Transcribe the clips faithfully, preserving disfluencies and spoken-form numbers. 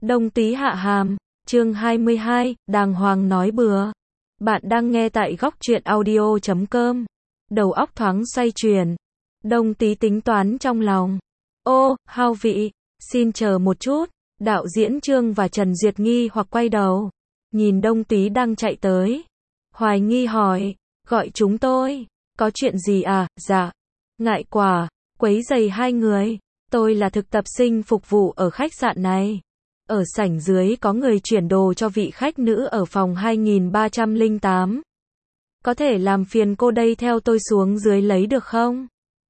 Đông Túy hạ hàm, chương hai mươi hai, đàng hoàng nói bừa. Bạn đang nghe tại góc truyện audio chấm com. Đầu óc thoáng xoay chuyển. Đông Túy tính toán trong lòng. Ô, Hao vị, xin chờ một chút. Đạo diễn Trương và Trần Duyệt nghi hoặc quay đầu. Nhìn Đông Túy đang chạy tới. Hoài nghi hỏi, gọi chúng tôi. Có chuyện gì à? Dạ. Ngại quá, quấy rầy hai người. Tôi là thực tập sinh phục vụ ở khách sạn này. Ở sảnh dưới có người chuyển đồ cho vị khách nữ ở phòng hai nghìn ba trăm lẻ tám. Có thể làm phiền cô đây theo tôi xuống dưới lấy được không?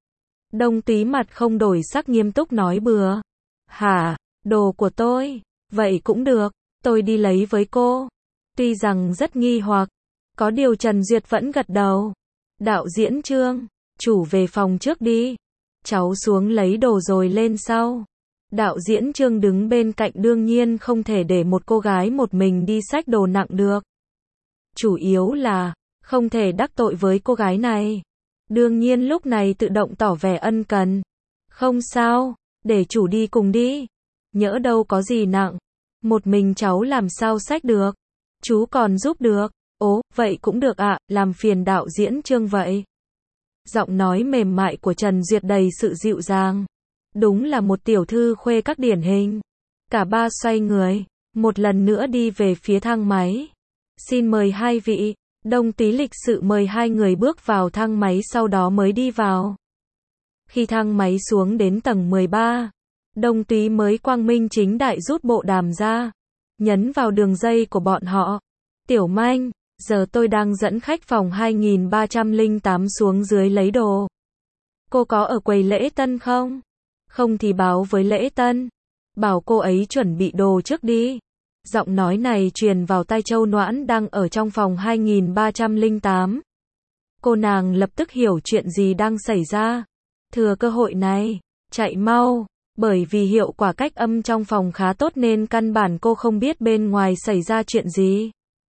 Đông Túy mặt không đổi sắc nghiêm túc nói bừa. Hả? Đồ của tôi? Vậy cũng được, tôi đi lấy với cô. Tuy rằng rất nghi hoặc, có điều Trần Duyệt vẫn gật đầu. Đạo diễn Trương, chủ về phòng trước đi. Cháu xuống lấy đồ rồi lên sau. Đạo diễn Trương đứng bên cạnh đương nhiên không thể để một cô gái một mình đi xách đồ nặng được. Chủ yếu là, không thể đắc tội với cô gái này. Đương nhiên lúc này tự động tỏ vẻ ân cần. Không sao, để chủ đi cùng đi. Nhỡ đâu có gì nặng. Một mình cháu làm sao xách được. Chú còn giúp được. Ố, vậy cũng được ạ, làm phiền đạo diễn Trương vậy. Giọng nói mềm mại của Trần Duyệt đầy sự dịu dàng. Đúng là một tiểu thư khuê các điển hình. Cả ba xoay người, một lần nữa đi về phía thang máy. Xin mời hai vị. Đông Túy lịch sự mời hai người bước vào thang máy sau đó mới đi vào. Khi thang máy xuống đến tầng mười ba, Đông Túy mới quang minh chính đại rút bộ đàm ra. Nhấn vào đường dây của bọn họ. Tiểu Manh, giờ tôi đang dẫn khách phòng hai nghìn ba trăm lẻ tám xuống dưới lấy đồ. Cô có ở quầy lễ tân không? Không thì báo với lễ tân. Bảo cô ấy chuẩn bị đồ trước đi. Giọng nói này truyền vào tai Châu Noãn đang ở trong phòng hai nghìn ba trăm lẻ tám. Cô nàng lập tức hiểu chuyện gì đang xảy ra. Thừa cơ hội này, chạy mau. Bởi vì hiệu quả cách âm trong phòng khá tốt nên căn bản cô không biết bên ngoài xảy ra chuyện gì.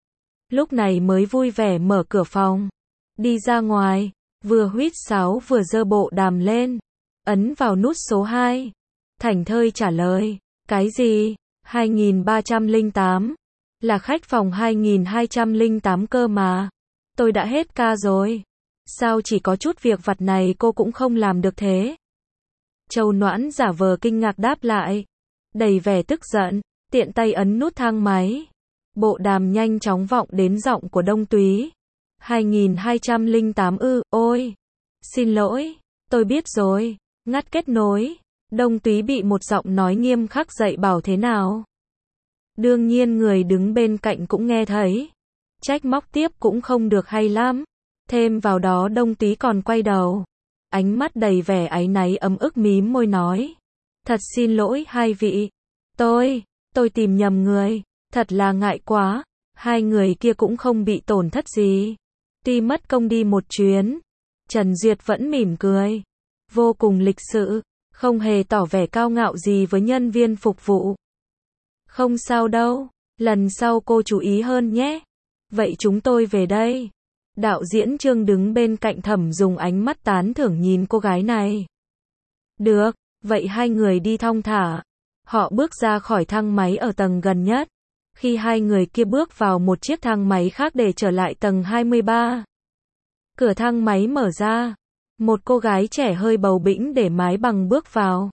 Lúc này mới vui vẻ mở cửa phòng. Đi ra ngoài, vừa huýt sáo vừa giơ bộ đàm lên. Ấn vào nút số hai. Thảnh thơi trả lời. Cái gì? hai nghìn ba trăm lẻ tám. Là khách phòng hai nghìn hai trăm lẻ tám cơ mà. Tôi đã hết ca rồi. Sao chỉ có chút việc vặt này cô cũng không làm được thế? Châu Noãn giả vờ kinh ngạc đáp lại. Đầy vẻ tức giận, tiện tay ấn nút thang máy. Bộ đàm nhanh chóng vọng đến giọng của Đông Túy. hai nghìn hai trăm lẻ tám ư, ôi. Xin lỗi, tôi biết rồi. Ngắt kết nối. Đông Túy bị một giọng nói nghiêm khắc dạy bảo thế nào. Đương nhiên người đứng bên cạnh cũng nghe thấy. Trách móc tiếp cũng không được hay lắm. Thêm vào đó Đông Túy còn quay đầu. Ánh mắt đầy vẻ áy náy ấm ức mím môi nói. Thật xin lỗi hai vị. Tôi, tôi tìm nhầm người. Thật là ngại quá. Hai người kia cũng không bị tổn thất gì. Tuy mất công đi một chuyến. Trần Duyệt vẫn mỉm cười. Vô cùng lịch sự. Không hề tỏ vẻ cao ngạo gì với nhân viên phục vụ. Không sao đâu. Lần sau cô chú ý hơn nhé. Vậy chúng tôi về đây. Đạo diễn Trương đứng bên cạnh Thẩm dùng ánh mắt tán thưởng nhìn cô gái này. Được, vậy hai người đi thong thả. Họ bước ra khỏi thang máy ở tầng gần nhất. Khi hai người kia bước vào một chiếc thang máy khác để trở lại tầng hai mươi ba. Cửa thang máy mở ra. Một cô gái trẻ hơi bầu bĩnh để mái bằng bước vào.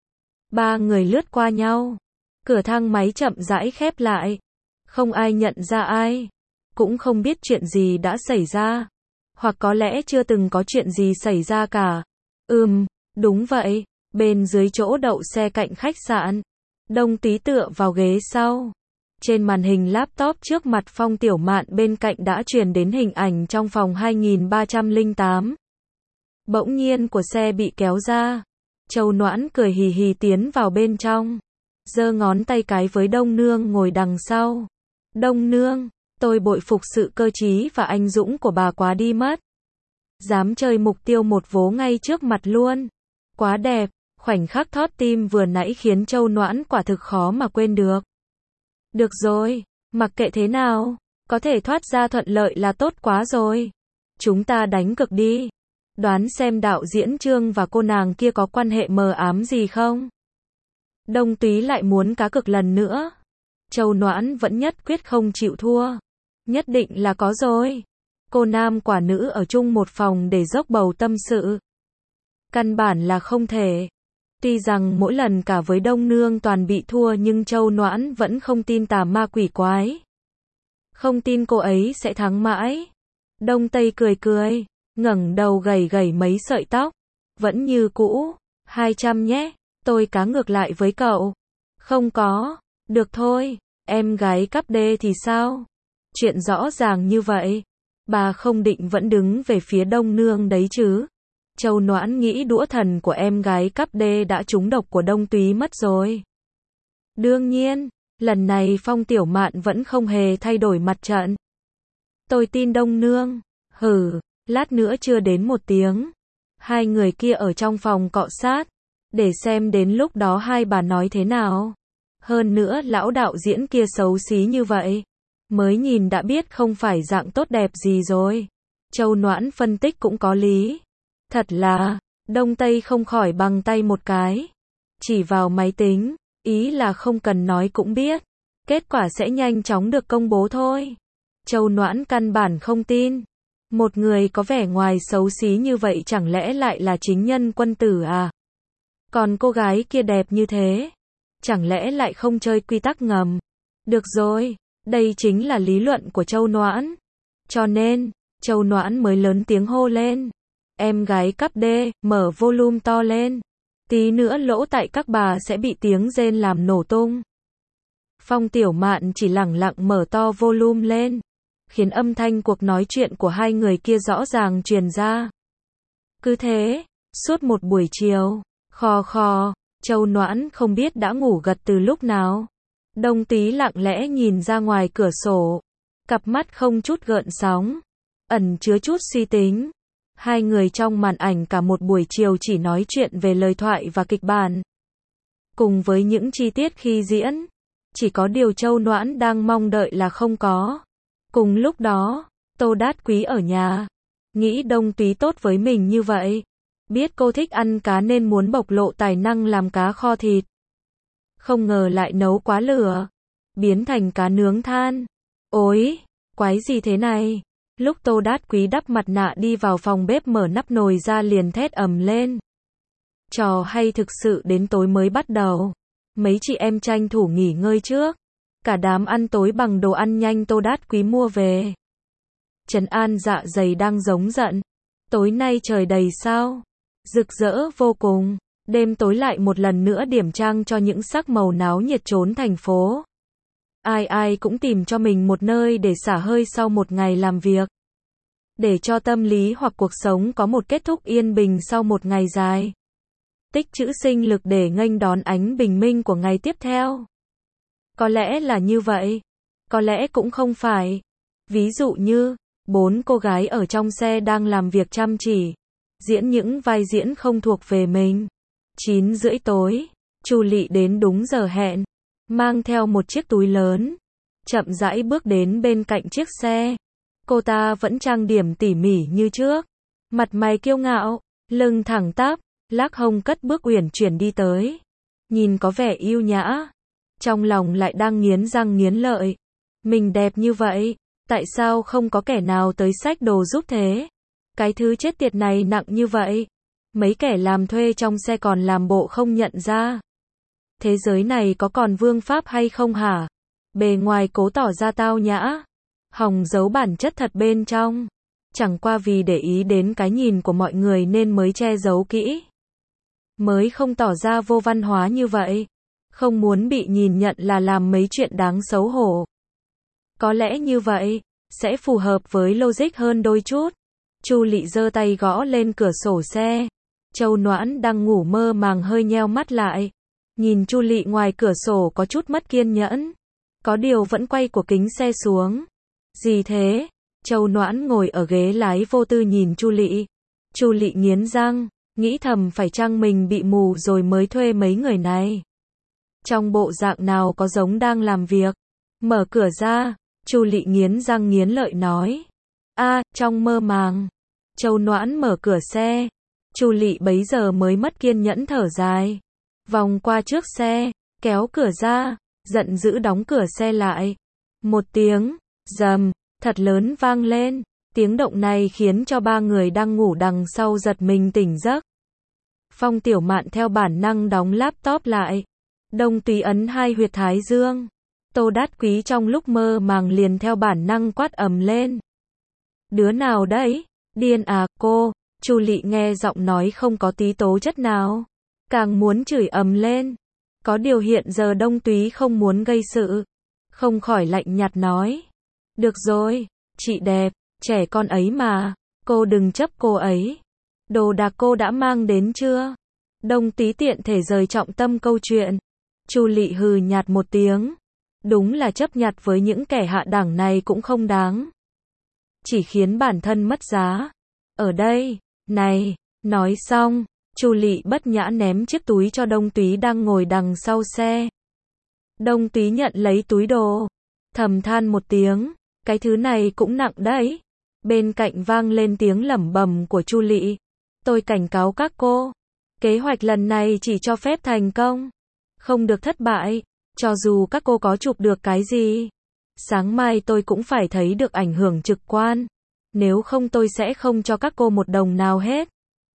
Ba người lướt qua nhau. Cửa thang máy chậm rãi khép lại. Không ai nhận ra ai. Cũng không biết chuyện gì đã xảy ra. Hoặc có lẽ chưa từng có chuyện gì xảy ra cả. Ừm, đúng vậy. Bên dưới chỗ đậu xe cạnh khách sạn. Đông Túy tựa vào ghế sau. Trên màn hình laptop trước mặt Phong Tiểu Mạn bên cạnh đã truyền đến hình ảnh trong phòng hai nghìn ba trăm lẻ tám. Bỗng nhiên của xe bị kéo ra. Châu Noãn cười hì hì tiến vào bên trong. Giơ ngón tay cái với Đông Nương ngồi đằng sau. Đông Nương, tôi bội phục sự cơ trí và anh dũng của bà quá đi mất. Dám chơi mục tiêu một vố ngay trước mặt luôn. Quá đẹp, khoảnh khắc thót tim vừa nãy khiến Châu Noãn quả thực khó mà quên được. Được rồi, mặc kệ thế nào, có thể thoát ra thuận lợi là tốt quá rồi. Chúng ta đánh cược đi. Đoán xem đạo diễn Trương và cô nàng kia có quan hệ mờ ám gì không? Đông Túy lại muốn cá cược lần nữa. Châu Noãn vẫn nhất quyết không chịu thua. Nhất định là có rồi. Cô nam quả nữ ở chung một phòng để dốc bầu tâm sự. Căn bản là không thể. Tuy rằng mỗi lần cả với Đông Nương toàn bị thua nhưng Châu Noãn vẫn không tin tà ma quỷ quái. Không tin cô ấy sẽ thắng mãi. Đông Tây cười cười, ngẩng đầu gầy gầy mấy sợi tóc. Vẫn như cũ, hai trăm nhé, tôi cá ngược lại với cậu. Không có, được thôi, em gái cắp đê thì sao? Chuyện rõ ràng như vậy, bà không định vẫn đứng về phía Đông Nương đấy chứ? Châu Noãn nghĩ đũa thần của em gái cắp đê đã trúng độc của Đông Túy mất rồi. Đương nhiên, lần này Phong Tiểu Mạn vẫn không hề thay đổi mặt trận. Tôi tin Đông Nương. Hừ, lát nữa chưa đến một tiếng. Hai người kia ở trong phòng cọ sát, để xem đến lúc đó hai bà nói thế nào. Hơn nữa lão đạo diễn kia xấu xí như vậy, mới nhìn đã biết không phải dạng tốt đẹp gì rồi. Châu Noãn phân tích cũng có lý. Thật là, Đông Tây không khỏi bằng tay một cái. Chỉ vào máy tính, ý là không cần nói cũng biết. Kết quả sẽ nhanh chóng được công bố thôi. Châu Noãn căn bản không tin. Một người có vẻ ngoài xấu xí như vậy chẳng lẽ lại là chính nhân quân tử à? Còn cô gái kia đẹp như thế, chẳng lẽ lại không chơi quy tắc ngầm? Được rồi, đây chính là lý luận của Châu Noãn. Cho nên, Châu Noãn mới lớn tiếng hô lên. Em gái cắp đê, mở volume to lên. Tí nữa lỗ tại các bà sẽ bị tiếng rên làm nổ tung. Phong Tiểu Mạn chỉ lẳng lặng mở to volume lên, khiến âm thanh cuộc nói chuyện của hai người kia rõ ràng truyền ra. Cứ thế, suốt một buổi chiều, khò khò, Châu Noãn không biết đã ngủ gật từ lúc nào. Đông Tý lặng lẽ nhìn ra ngoài cửa sổ, cặp mắt không chút gợn sóng, ẩn chứa chút suy tính. Hai người trong màn ảnh cả một buổi chiều chỉ nói chuyện về lời thoại và kịch bản, cùng với những chi tiết khi diễn. Chỉ có điều Châu Noãn đang mong đợi là không có. Cùng lúc đó, Tô Đát Quý ở nhà, nghĩ Đông Túy tốt với mình như vậy, biết cô thích ăn cá nên muốn bộc lộ tài năng làm cá kho thịt. Không ngờ lại nấu quá lửa, biến thành cá nướng than. Ôi, quái gì thế này? Lúc Tô Đát Quý đắp mặt nạ đi vào phòng bếp mở nắp nồi ra liền thét ầm lên. Trò hay thực sự đến tối mới bắt đầu. Mấy chị em tranh thủ nghỉ ngơi trước. Cả đám ăn tối bằng đồ ăn nhanh Tô Đát Quý mua về. Trấn an dạ dày đang giống giận. Tối nay trời đầy sao? Rực rỡ vô cùng. Đêm tối lại một lần nữa điểm trang cho những sắc màu náo nhiệt trốn thành phố. Ai ai cũng tìm cho mình một nơi để xả hơi sau một ngày làm việc. Để cho tâm lý hoặc cuộc sống có một kết thúc yên bình sau một ngày dài. Tích trữ sinh lực để nghênh đón ánh bình minh của ngày tiếp theo. Có lẽ là như vậy. Có lẽ cũng không phải. Ví dụ như, bốn cô gái ở trong xe đang làm việc chăm chỉ, diễn những vai diễn không thuộc về mình. chín rưỡi tối, Chu Lị đến đúng giờ hẹn, mang theo một chiếc túi lớn, chậm rãi bước đến bên cạnh chiếc xe. Cô ta vẫn trang điểm tỉ mỉ như trước, mặt mày kiêu ngạo, lưng thẳng tắp, lắc hông cất bước uyển chuyển đi tới. Nhìn có vẻ yêu nhã, trong lòng lại đang nghiến răng nghiến lợi. Mình đẹp như vậy, tại sao không có kẻ nào tới xách đồ giúp thế? Cái thứ chết tiệt này nặng như vậy, mấy kẻ làm thuê trong xe còn làm bộ không nhận ra. Thế giới này có còn vương pháp hay không hả? Bề ngoài cố tỏ ra tao nhã, hòng giấu bản chất thật bên trong. Chẳng qua vì để ý đến cái nhìn của mọi người nên mới che giấu kỹ. Mới không tỏ ra vô văn hóa như vậy. Không muốn bị nhìn nhận là làm mấy chuyện đáng xấu hổ. Có lẽ như vậy sẽ phù hợp với logic hơn đôi chút. Chu Lị giơ tay gõ lên cửa sổ xe. Châu Noãn đang ngủ mơ màng hơi nheo mắt lại, nhìn Chu Lị ngoài cửa sổ có chút mất kiên nhẫn. Có điều vẫn quay của kính xe xuống. Gì thế? Châu Noãn ngồi ở ghế lái vô tư nhìn Chu Lị. Chu Lị nghiến răng, nghĩ thầm phải chăng mình bị mù rồi mới thuê mấy người này. Trong bộ dạng nào có giống đang làm việc. Mở cửa ra, Chu Lị nghiến răng nghiến lợi nói. A, trong mơ màng. Châu Noãn mở cửa xe. Chu Lị bấy giờ mới mất kiên nhẫn thở dài. Vòng qua trước xe, kéo cửa ra. giận dữ đóng cửa xe lại. Một tiếng rầm thật lớn vang lên, tiếng động này khiến cho ba người đang ngủ đằng sau giật mình tỉnh giấc. Phong Tiểu Mạn theo bản năng đóng laptop lại. Đông Túy ấn hai huyệt thái dương. Tô Đát Quý trong lúc mơ màng liền theo bản năng quát ầm lên. Đứa nào đấy? Điên à cô? Chu Lị nghe giọng nói không có tí tố chất nào, càng muốn chửi ầm lên. Có điều hiện giờ Đông Túy không muốn gây sự, không khỏi lạnh nhạt nói. Được rồi, chị đẹp, trẻ con ấy mà, cô đừng chấp cô ấy. Đồ đạc cô đã mang đến chưa? Đông Túy tiện thể rời trọng tâm câu chuyện. Chu Lị hừ nhạt một tiếng. Đúng là chấp nhặt với những kẻ hạ đẳng này cũng không đáng, chỉ khiến bản thân mất giá. Ở đây, này, nói xong, Chu Lị bất nhã ném chiếc túi cho Đông Túy đang ngồi đằng sau xe. Đông Túy nhận lấy túi đồ, thầm than một tiếng, cái thứ này cũng nặng đấy. Bên cạnh vang lên tiếng lẩm bẩm của Chu Lị. Tôi cảnh cáo các cô, kế hoạch lần này chỉ cho phép thành công, không được thất bại. Cho dù các cô có chụp được cái gì, sáng mai tôi cũng phải thấy được ảnh hưởng trực quan. Nếu không tôi sẽ không cho các cô một đồng nào hết.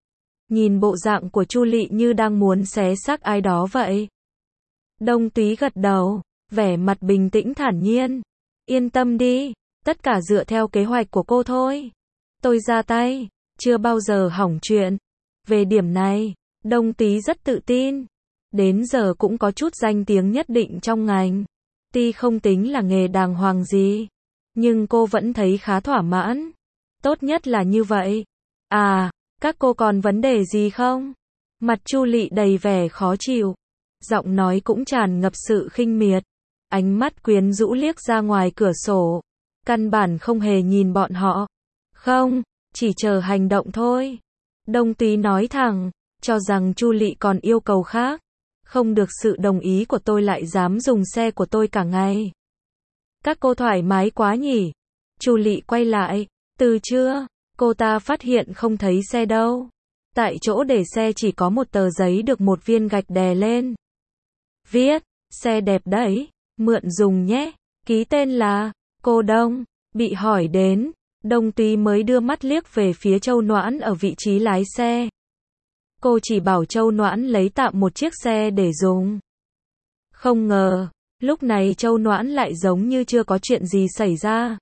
Nhìn bộ dạng của Chu Lị như đang muốn xé xác ai đó vậy. Đông Túy gật đầu, vẻ mặt bình tĩnh thản nhiên. Yên tâm đi, tất cả dựa theo kế hoạch của cô thôi. Tôi ra tay, chưa bao giờ hỏng chuyện. Về điểm này, Đông Túy rất tự tin. Đến giờ cũng có chút danh tiếng nhất định trong ngành. Tuy không tính là nghề đàng hoàng gì, nhưng cô vẫn thấy khá thỏa mãn. Tốt nhất là như vậy. À, các cô còn vấn đề gì không? Mặt Chu Lị đầy vẻ khó chịu, giọng nói cũng tràn ngập sự khinh miệt. Ánh mắt quyến rũ liếc ra ngoài cửa sổ, căn bản không hề nhìn bọn họ. Không, chỉ chờ hành động thôi. Đông Túy nói thẳng, cho rằng Chu Lị còn yêu cầu khác. Không được sự đồng ý của tôi lại dám dùng xe của tôi cả ngày. Các cô thoải mái quá nhỉ? Chu Lị quay lại, từ trưa, cô ta phát hiện không thấy xe đâu. Tại chỗ để xe chỉ có một tờ giấy được một viên gạch đè lên. Viết, xe đẹp đấy, mượn dùng nhé, ký tên là, cô Đông. Bị hỏi đến, Đông Túy mới đưa mắt liếc về phía Châu Noãn ở vị trí lái xe. Cô chỉ bảo Châu Noãn lấy tạm một chiếc xe để dùng. Không ngờ, lúc này Châu Noãn lại giống như chưa có chuyện gì xảy ra.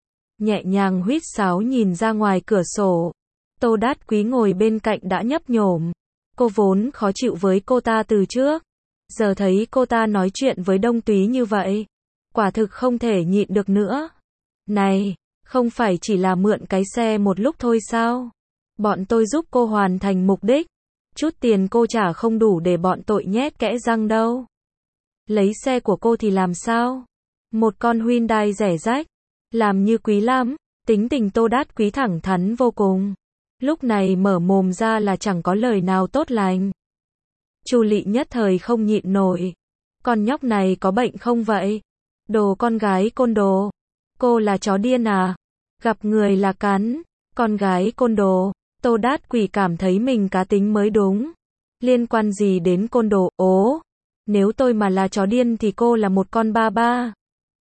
Nhẹ nhàng huýt sáo nhìn ra ngoài cửa sổ. Tô Đát Quý ngồi bên cạnh đã nhấp nhổm. Cô vốn khó chịu với cô ta từ trước. Giờ thấy cô ta nói chuyện với Đông Túy như vậy, quả thực không thể nhịn được nữa. Này, không phải chỉ là mượn cái xe một lúc thôi sao? Bọn tôi giúp cô hoàn thành mục đích. Chút tiền cô trả không đủ để bọn tội nhét kẽ răng đâu. Lấy xe của cô thì làm sao? Một con Hyundai rẻ rách, làm như quý lắm. Tính tình Tô Đát Quý thẳng thắn vô cùng. Lúc này mở mồm ra là chẳng có lời nào tốt lành. Chu Lị nhất thời không nhịn nổi. Con nhóc này có bệnh không vậy? Đồ con gái côn đồ. Cô là chó điên à? Gặp người là cắn. Con gái côn đồ. Tô Đát Quý cảm thấy mình cá tính mới đúng. Liên quan gì đến côn đồ? Ố, nếu tôi mà là chó điên thì cô là một con ba ba.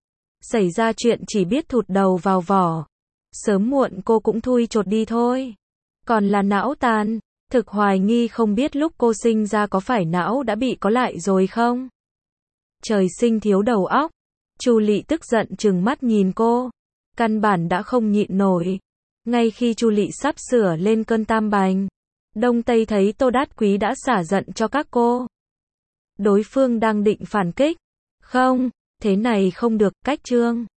Xảy ra chuyện chỉ biết thụt đầu vào vỏ. Sớm muộn cô cũng thui chột đi thôi. Còn là não tàn, thực hoài nghi không biết lúc cô sinh ra có phải não đã bị có lại rồi không? Trời sinh thiếu đầu óc. Chu Lị tức giận trừng mắt nhìn cô. Căn bản đã không nhịn nổi. Ngay khi Chu Lị sắp sửa lên cơn tam bành, Đông Tây thấy Tô Đát Quý đã xả giận cho các cô. Đối phương đang định phản kích. Không, thế này không được, cách trương.